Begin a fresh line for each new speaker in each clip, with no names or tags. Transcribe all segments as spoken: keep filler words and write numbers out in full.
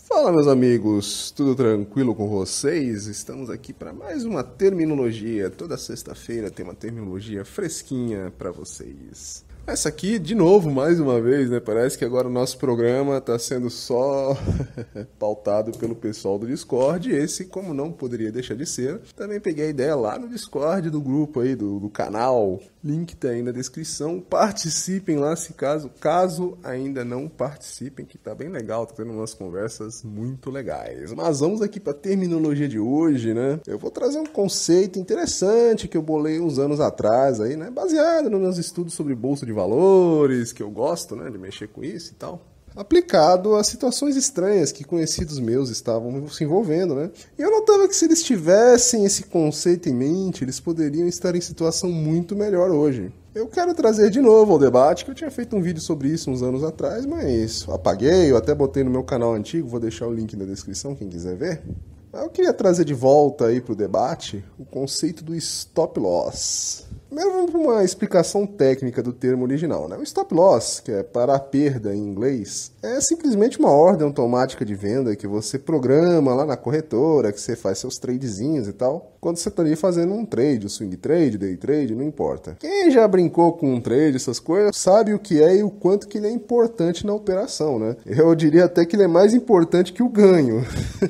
Fala, meus amigos, tudo tranquilo com vocês? Estamos aqui para mais uma terminologia. Toda sexta-feira tem uma terminologia fresquinha para vocês. Essa aqui, de novo, mais uma vez, né? Parece que agora o nosso programa está sendo só pautado pelo pessoal do Discord. E esse, como não poderia deixar de ser, também peguei a ideia lá no Discord do grupo aí, do, do canal. Link tá aí na descrição. Participem lá, se caso, caso ainda não participem, que tá bem legal, tá tendo umas conversas muito legais. Mas vamos aqui para a terminologia de hoje, né? Eu vou trazer um conceito interessante que eu bolei uns anos atrás aí, né? Baseado nos meus estudos sobre bolsa de valores, que eu gosto, né, de mexer com isso e tal, aplicado a situações estranhas que conhecidos meus estavam se envolvendo, né? E eu notava que se eles tivessem esse conceito em mente, eles poderiam estar em situação muito melhor hoje. Eu quero trazer de novo ao debate, que eu tinha feito um vídeo sobre isso uns anos atrás, mas apaguei, eu até botei no meu canal antigo, vou deixar o link na descrição, quem quiser ver. Mas eu queria trazer de volta aí para o debate o conceito do stop loss. Primeiro vamos para uma explicação técnica do termo original, né? O stop loss, que é parar a perda em inglês, é simplesmente uma ordem automática de venda que você programa lá na corretora, que você faz seus tradezinhos e tal, quando você está ali fazendo um trade, o swing trade, day trade, não importa. Quem já brincou com um trade, essas coisas, sabe o que é e o quanto que ele é importante na operação, né? Eu diria até que ele é mais importante que o ganho.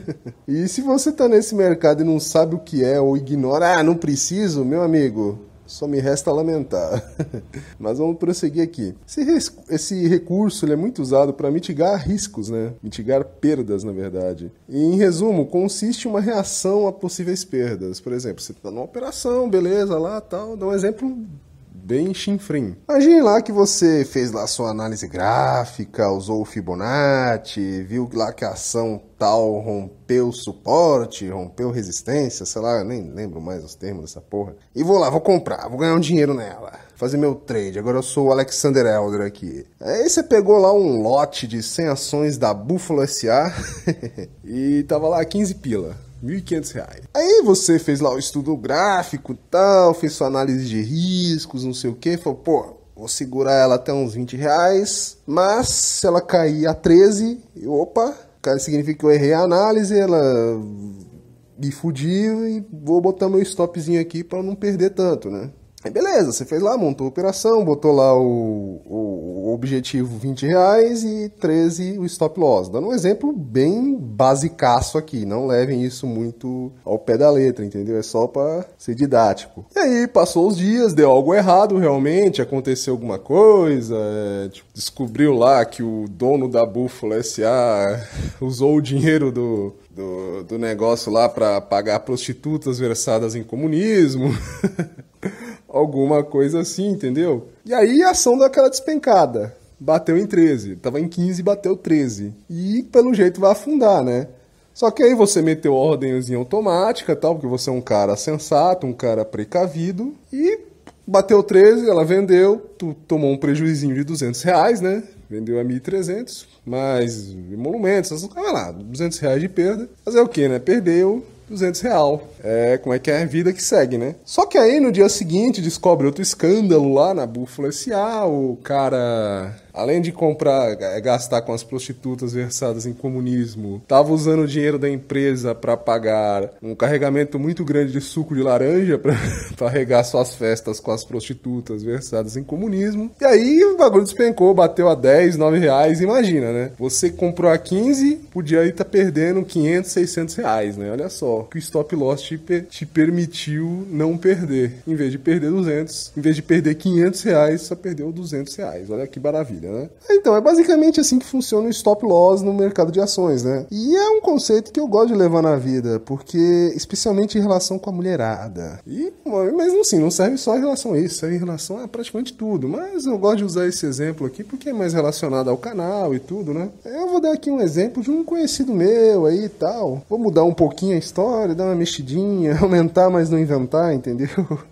E se você está nesse mercado e não sabe o que é ou ignora, ah, não preciso, meu amigo, só me resta lamentar. Mas vamos prosseguir aqui. Esse, res- esse recurso ele é muito usado para mitigar riscos, né? Mitigar perdas, na verdade. E, em resumo, consiste em uma reação a possíveis perdas. Por exemplo, você está numa operação, beleza, lá, tal. Dá um exemplo bem chinfrim. Imagine lá que você fez lá sua análise gráfica, usou o Fibonacci, viu lá que a ação tal rompeu suporte, rompeu resistência, sei lá, eu nem lembro mais os termos dessa porra. E vou lá, vou comprar, vou ganhar um dinheiro nela, fazer meu trade. Agora eu sou o Alexander Elder aqui. Aí você pegou lá um lote de cem ações da Buffalo S A e tava lá quinze pila. mil e quinhentos reais. Aí você fez lá o estudo gráfico e tal, fez sua análise de riscos, não sei o que, falou, pô, vou segurar ela até uns vinte reais, mas se ela cair a treze, opa, cara, significa que eu errei a análise, ela me fudiu e vou botar meu stopzinho aqui para não perder tanto, né? Aí beleza, você fez lá, montou a operação, botou lá o, o, o objetivo vinte reais e treze o stop loss. Dando um exemplo bem basicaço aqui, não levem isso muito ao pé da letra, entendeu? É só para ser didático. E aí passou os dias, deu algo errado realmente, aconteceu alguma coisa, é, tipo, descobriu lá que o dono da Buffalo S A usou o dinheiro do... Do, do negócio lá para pagar prostitutas versadas em comunismo, alguma coisa assim, entendeu? E aí a ação deu aquela despencada, bateu em treze, tava em quinze e bateu treze, e pelo jeito vai afundar, né? Só que aí você meteu ordemzinha automática, tal, porque você é um cara sensato, um cara precavido, e bateu treze, ela vendeu, tu tomou um prejuizinho de duzentos reais, né? Vendeu a mil e trezentos, mais emolumentos, essas coisas lá, duzentos reais de perda. Fazer o quê, né? Perdeu duzentos real. É, como é que é a vida que segue, né? Só que aí no dia seguinte descobre outro escândalo lá na Buffalo S A, o cara, além de comprar, gastar com as prostitutas versadas em comunismo, tava usando o dinheiro da empresa para pagar um carregamento muito grande de suco de laranja para regar suas festas com as prostitutas versadas em comunismo. E aí o bagulho despencou, bateu a dez, nove reais, imagina, né? Você comprou a quinze, podia aí estar tá perdendo quinhentos, seiscentos reais, né? Olha só, que o stop loss te, te permitiu não perder. Em vez de perder duzentos, em vez de perder quinhentos reais, só perdeu duzentos reais. Olha que maravilha, né? Então, é basicamente assim que funciona o stop loss no mercado de ações, né? E é um conceito que eu gosto de levar na vida, porque, especialmente em relação com a mulherada. E, mas assim, não serve só em relação a isso, serve em relação a praticamente tudo. Mas eu gosto de usar esse exemplo aqui porque é mais relacionado ao canal e tudo, né? Eu vou dar aqui um exemplo de um conhecido meu aí e tal. Vou mudar um pouquinho a história, dar uma mexidinha, aumentar, mas não inventar, entendeu?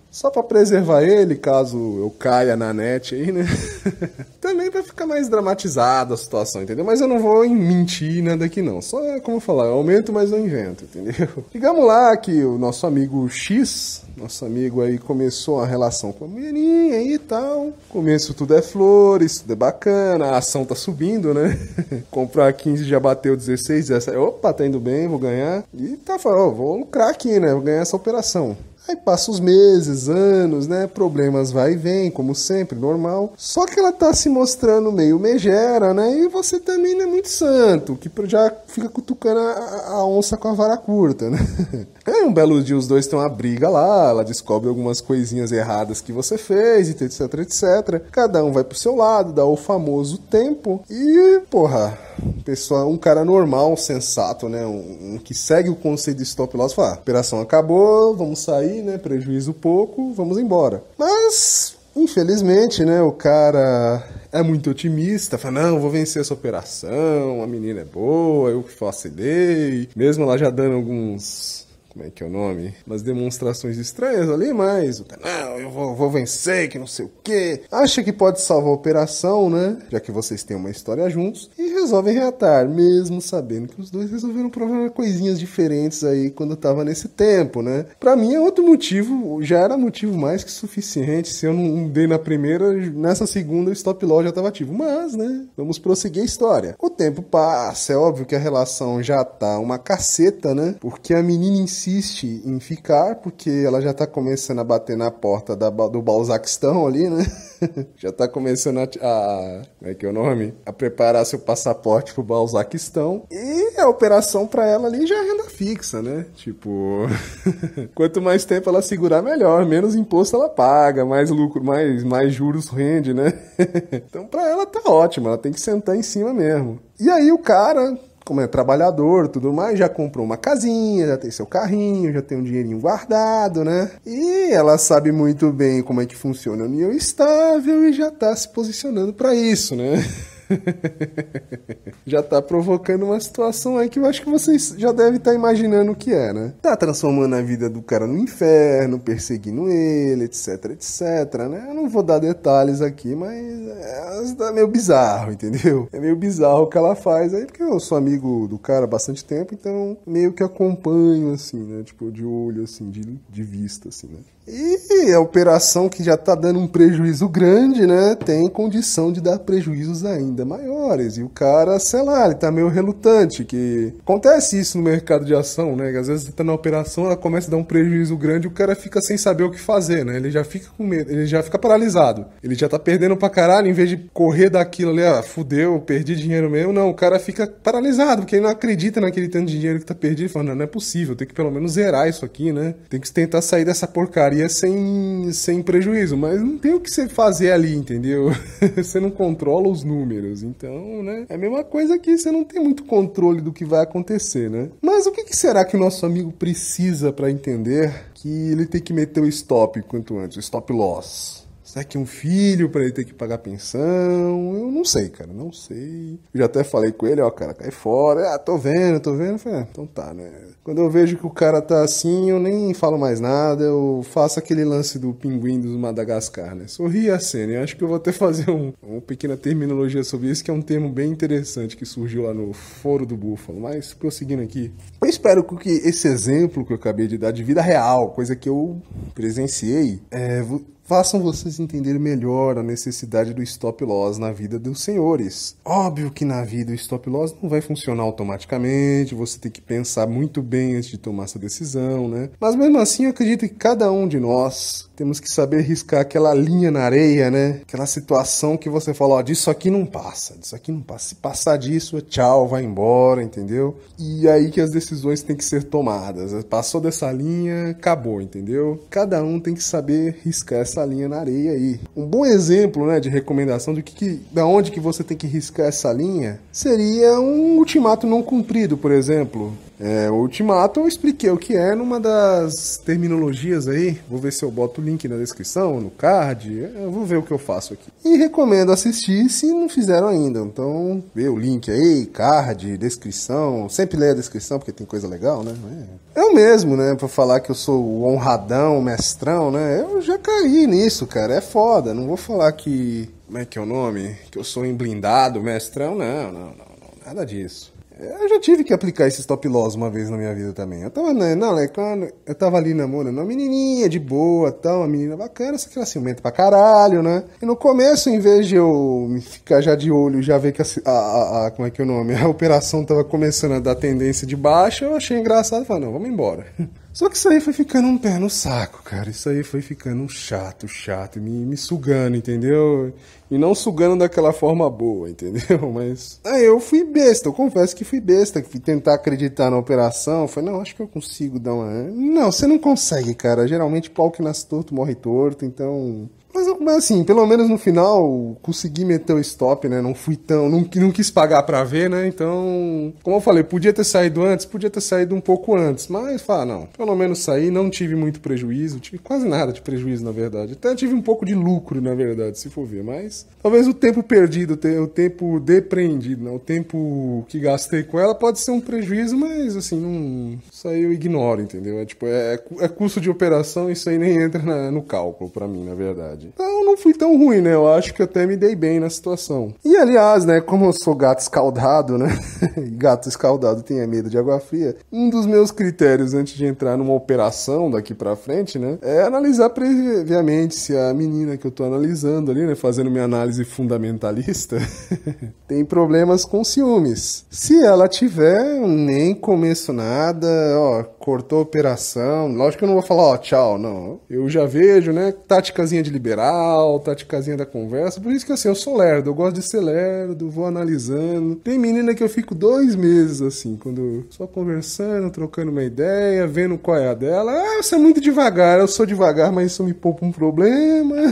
Só pra preservar ele, caso eu caia na net aí, né? Também pra ficar mais dramatizada a situação, entendeu? Mas eu não vou mentir nada aqui não. Só, como eu falar, eu aumento, mas eu invento, entendeu? Digamos lá que o nosso amigo X, nosso amigo aí, começou a relação com a mulherinha aí e tal. Começo tudo é flores, tudo é bacana, a ação tá subindo, né? Comprar quinze já bateu dezesseis, dezessete. Opa, tá indo bem, vou ganhar. E tá falando, ó, vou lucrar aqui, né? Vou ganhar essa operação. Aí passa os meses, anos, né? Problemas vai e vem, como sempre, normal. Só que ela tá se mostrando meio megera, né? E você também não é muito santo, que já fica cutucando a, a onça com a vara curta, né? Aí um belo dia os dois têm uma briga lá, ela descobre algumas coisinhas erradas que você fez, etc, etc. Cada um vai pro seu lado, dá o famoso tempo e, porra, pessoa, um cara normal, sensato, né? Um, um que segue o conceito de stop loss, fala, ah, operação acabou, vamos sair, né? Prejuízo pouco, vamos embora. Mas, infelizmente, né? O cara é muito otimista, fala, não, vou vencer essa operação, a menina é boa, eu que facilitei, mesmo ela já dando alguns... Como é que é o nome? Umas demonstrações estranhas ali, mas... Não, eu vou, vou vencer, que não sei o quê. Acha que pode salvar a operação, né? Já que vocês têm uma história juntos. E resolvem reatar, mesmo sabendo que os dois resolveram provar coisinhas diferentes aí quando tava nesse tempo, né? Pra mim é outro motivo, já era motivo mais que suficiente. Se eu não dei na primeira, nessa segunda o stop loss já tava ativo. Mas, né? Vamos prosseguir a história. O tempo passa, é óbvio que a relação já tá uma caceta, né? Porque a menina em si insiste em ficar, porque ela já tá começando a bater na porta da, do Balzaquistão ali, né? Já tá começando a, a... Como é que é o nome? A preparar seu passaporte pro Balzaquistão. E a operação pra ela ali já é renda fixa, né? Tipo... Quanto mais tempo ela segurar, melhor. Menos imposto ela paga, mais lucro, mais, mais juros rende, né? Então pra ela tá ótimo, ela tem que sentar em cima mesmo. E aí o cara... Como é trabalhador e tudo mais, já comprou uma casinha, já tem seu carrinho, já tem um dinheirinho guardado, né? E ela sabe muito bem como é que funciona a união estável e já tá se posicionando para isso, né? Já tá provocando uma situação aí que eu acho que vocês já devem estar imaginando o que é, né? Tá transformando a vida do cara no inferno, perseguindo ele, etc, etc, né? Eu não vou dar detalhes aqui, mas é, é meio bizarro, entendeu? É meio bizarro o que ela faz aí, porque eu sou amigo do cara há bastante tempo, então meio que acompanho, assim, né? Tipo, de olho, assim, de, de vista, assim, né? E a operação que já tá dando um prejuízo grande, né? Tem condição de dar prejuízos ainda maiores. E o cara, sei lá, ele tá meio relutante, que acontece isso no mercado de ação, né? Que às vezes você tá na operação, ela começa a dar um prejuízo grande e o cara fica sem saber o que fazer, né? Ele já fica com medo, ele já fica paralisado. Ele já tá perdendo pra caralho, em vez de correr daquilo ali, ah, fudeu, perdi dinheiro mesmo. Não, o cara fica paralisado, porque ele não acredita naquele tanto de dinheiro que tá perdido. Ele fala, não, não é possível, tem que pelo menos zerar isso aqui, né? Tem que tentar sair dessa porcaria sem, sem prejuízo, mas não tem o que você fazer ali, entendeu? Você não controla os números, então, né? É a mesma coisa que você não tem muito controle do que vai acontecer, né? Mas o que, que será que o nosso amigo precisa para entender que ele tem que meter o stop quanto antes, o stop loss? Será que um filho pra ele ter que pagar pensão? Eu não sei, cara, não sei. Eu já até falei com ele, ó, cara, cai fora. Ah, tô vendo, tô vendo. Eu falei, ah, então tá, né? Quando eu vejo que o cara tá assim, eu nem falo mais nada, eu faço aquele lance do pinguim do Madagascar, né? Sorri a cena. Eu acho que eu vou até fazer um, uma pequena terminologia sobre isso, que é um termo bem interessante que surgiu lá no Foro do Búfalo. Mas, prosseguindo aqui, eu espero que esse exemplo que eu acabei de dar de vida real, coisa que eu presenciei, é... façam vocês entenderem melhor a necessidade do stop loss na vida dos senhores. Óbvio que na vida o stop loss não vai funcionar automaticamente, você tem que pensar muito bem antes de tomar essa decisão, né? Mas mesmo assim eu acredito que cada um de nós temos que saber riscar aquela linha na areia, né? Aquela situação que você fala, ó, disso aqui não passa, disso aqui não passa. Se passar disso, tchau, vai embora, entendeu? E aí que as decisões têm que ser tomadas. Passou dessa linha, acabou, entendeu? Cada um tem que saber riscar essa linha na areia aí. Um bom exemplo, né, de recomendação do que, que da onde que você tem que riscar essa linha seria um ultimato não cumprido, por exemplo. É, o ultimato eu expliquei o que é numa das terminologias aí. Vou ver se eu boto o link na descrição, no card. Eu vou ver o que eu faço aqui. E recomendo assistir se não fizeram ainda. Então, vê o link aí, card, descrição. Sempre leia a descrição porque tem coisa legal, né? É eu mesmo, né? Pra falar que eu sou o honradão, o mestrão, né? Eu já caí nisso, cara. É foda. Não vou falar que... Como é que é o nome? Que eu sou emblindado, mestrão. Não, não, não, não. Nada disso. Eu já tive que aplicar esse stop loss uma vez na minha vida também. Eu tava, né, não, quando eu tava ali namorando uma menininha de boa, tal, uma menina bacana, só que ela ciumenta pra caralho, né? E no começo, em vez de eu ficar já de olho, já ver que a, a, a como é que é o nome, a operação tava começando a dar tendência de baixa, eu achei engraçado e falei, não, vamos embora. Só que isso aí foi ficando um pé no saco, cara. Isso aí foi ficando um chato, chato, me, me sugando, entendeu? E não sugando daquela forma boa, entendeu? Mas aí eu fui besta, eu confesso que fui besta, que fui tentar acreditar na operação. Falei, não, acho que eu consigo dar uma... Não, você não consegue, cara. Geralmente pau que nasce torto morre torto, então... Mas, mas assim, pelo menos no final, consegui meter o stop, né? Não fui tão... Não, não quis pagar pra ver, né? Então, como eu falei, podia ter saído antes, podia ter saído um pouco antes. Mas, fala, não, pelo menos saí, não tive muito prejuízo. Tive quase nada de prejuízo, na verdade. Até tive um pouco de lucro, na verdade, se for ver. Mas, talvez o tempo perdido, o tempo depreendido, né? O tempo que gastei com ela pode ser um prejuízo, mas, assim, não... Isso aí eu ignoro, entendeu? É, tipo, é, é custo de operação, isso aí nem entra na, no cálculo pra mim, na verdade. Então não fui tão ruim, né? Eu acho que até me dei bem na situação. E aliás, né, como eu sou gato escaldado, né? Gato escaldado tem medo de água fria. Um dos meus critérios antes de entrar numa operação daqui pra frente, né, é analisar previamente se a menina que eu tô analisando ali, né, fazendo minha análise fundamentalista, tem problemas com ciúmes. Se ela tiver, nem começo nada, ó, cortou a operação. Lógico que eu não vou falar, ó, tchau, não. Eu já vejo, né, táticazinha de liberal, táticazinha da conversa. Por isso que, assim, eu sou lerdo. Eu gosto de ser lerdo, vou analisando. Tem menina que eu fico dois meses, assim, quando só conversando, trocando uma ideia, vendo qual é a dela. Ah, você é muito devagar. Eu sou devagar, mas isso me poupa um problema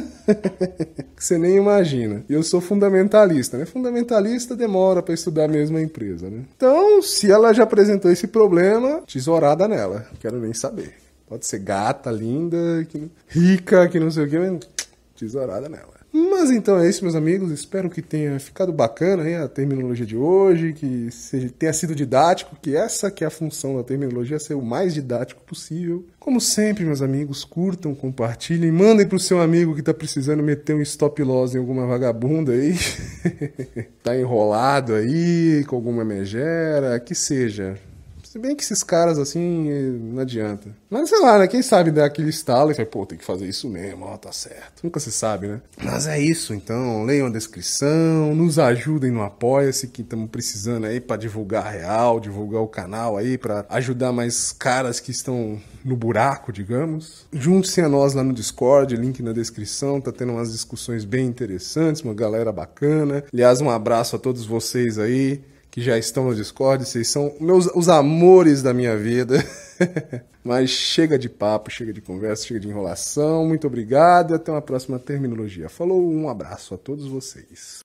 que você nem imagina. E eu sou fundamentalista, né? Fundamentalista demora pra estudar mesmo a empresa, né? Então, se ela já apresentou esse problema, tesourada nela. Quero nem saber. Pode ser gata, linda, que... rica, que não sei o que, mas tesourada nela. Mas então é isso, meus amigos. Espero que tenha ficado bacana, hein, a terminologia de hoje, que seja, tenha sido didático, que essa que é a função da terminologia, ser o mais didático possível. Como sempre, meus amigos, curtam, compartilhem, mandem pro seu amigo que tá precisando meter um stop loss em alguma vagabunda aí, tá enrolado aí, com alguma megera, que seja. Se bem que esses caras, assim, não adianta. Mas, sei lá, né? Quem sabe dar aquele estalo e fala, pô, tem que fazer isso mesmo, ó, tá certo. Nunca se sabe, né? Mas é isso, então. Leiam a descrição, nos ajudem no Apoia-se, que estamos precisando aí pra divulgar a real, divulgar o canal aí, pra ajudar mais caras que estão no buraco, digamos. Junte-se a nós lá no Discord, link na descrição, tá tendo umas discussões bem interessantes, uma galera bacana. Aliás, um abraço a todos vocês aí, que já estão no Discord, vocês são meus, os amores da minha vida. Mas chega de papo, chega de conversa, chega de enrolação. Muito obrigado e até uma próxima terminologia. Falou, um abraço a todos vocês.